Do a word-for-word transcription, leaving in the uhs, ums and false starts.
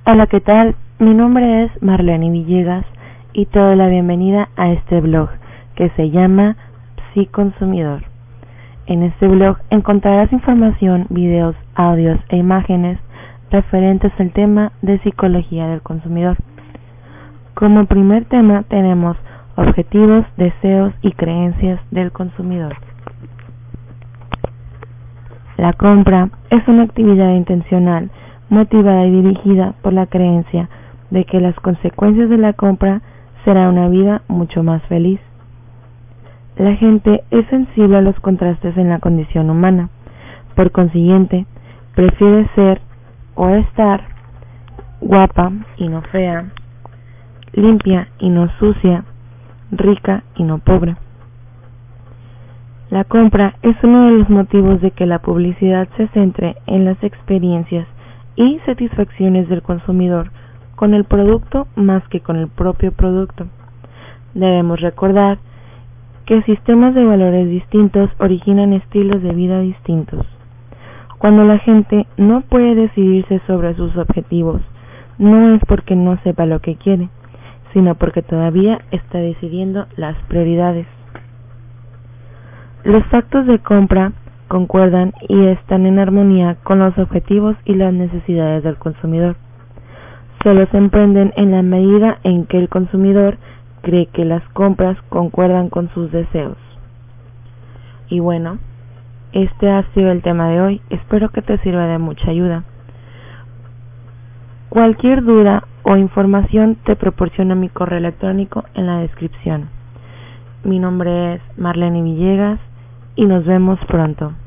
Hola, ¿qué tal? Mi nombre es Marlene Villegas y te doy la bienvenida a este blog que se llama Psiconsumidor. En este blog encontrarás información, videos, audios e imágenes referentes al tema de psicología del consumidor. Como primer tema tenemos objetivos, deseos y creencias del consumidor. La compra es una actividad intencional, motivada y dirigida por la creencia de que las consecuencias de la compra será una vida mucho más feliz. La gente es sensible a los contrastes en la condición humana, por consiguiente, prefiere ser o estar guapa y no fea, limpia y no sucia, rica y no pobre. La compra es uno de los motivos de que la publicidad se centre en las experiencias y satisfacciones del consumidor con el producto más que con el propio producto. Debemos recordar que sistemas de valores distintos originan estilos de vida distintos. Cuando la gente no puede decidirse sobre sus objetivos, no es porque no sepa lo que quiere, sino porque todavía está decidiendo las prioridades. Los actos de compra concuerdan y están en armonía con los objetivos y las necesidades del consumidor. Solo se emprenden en la medida en que el consumidor cree que las compras concuerdan con sus deseos. Y bueno, este ha sido el tema de hoy. Espero que te sirva de mucha ayuda. Cualquier duda o información te proporciona mi correo electrónico en la descripción. Mi nombre es Marlene Villegas y nos vemos pronto.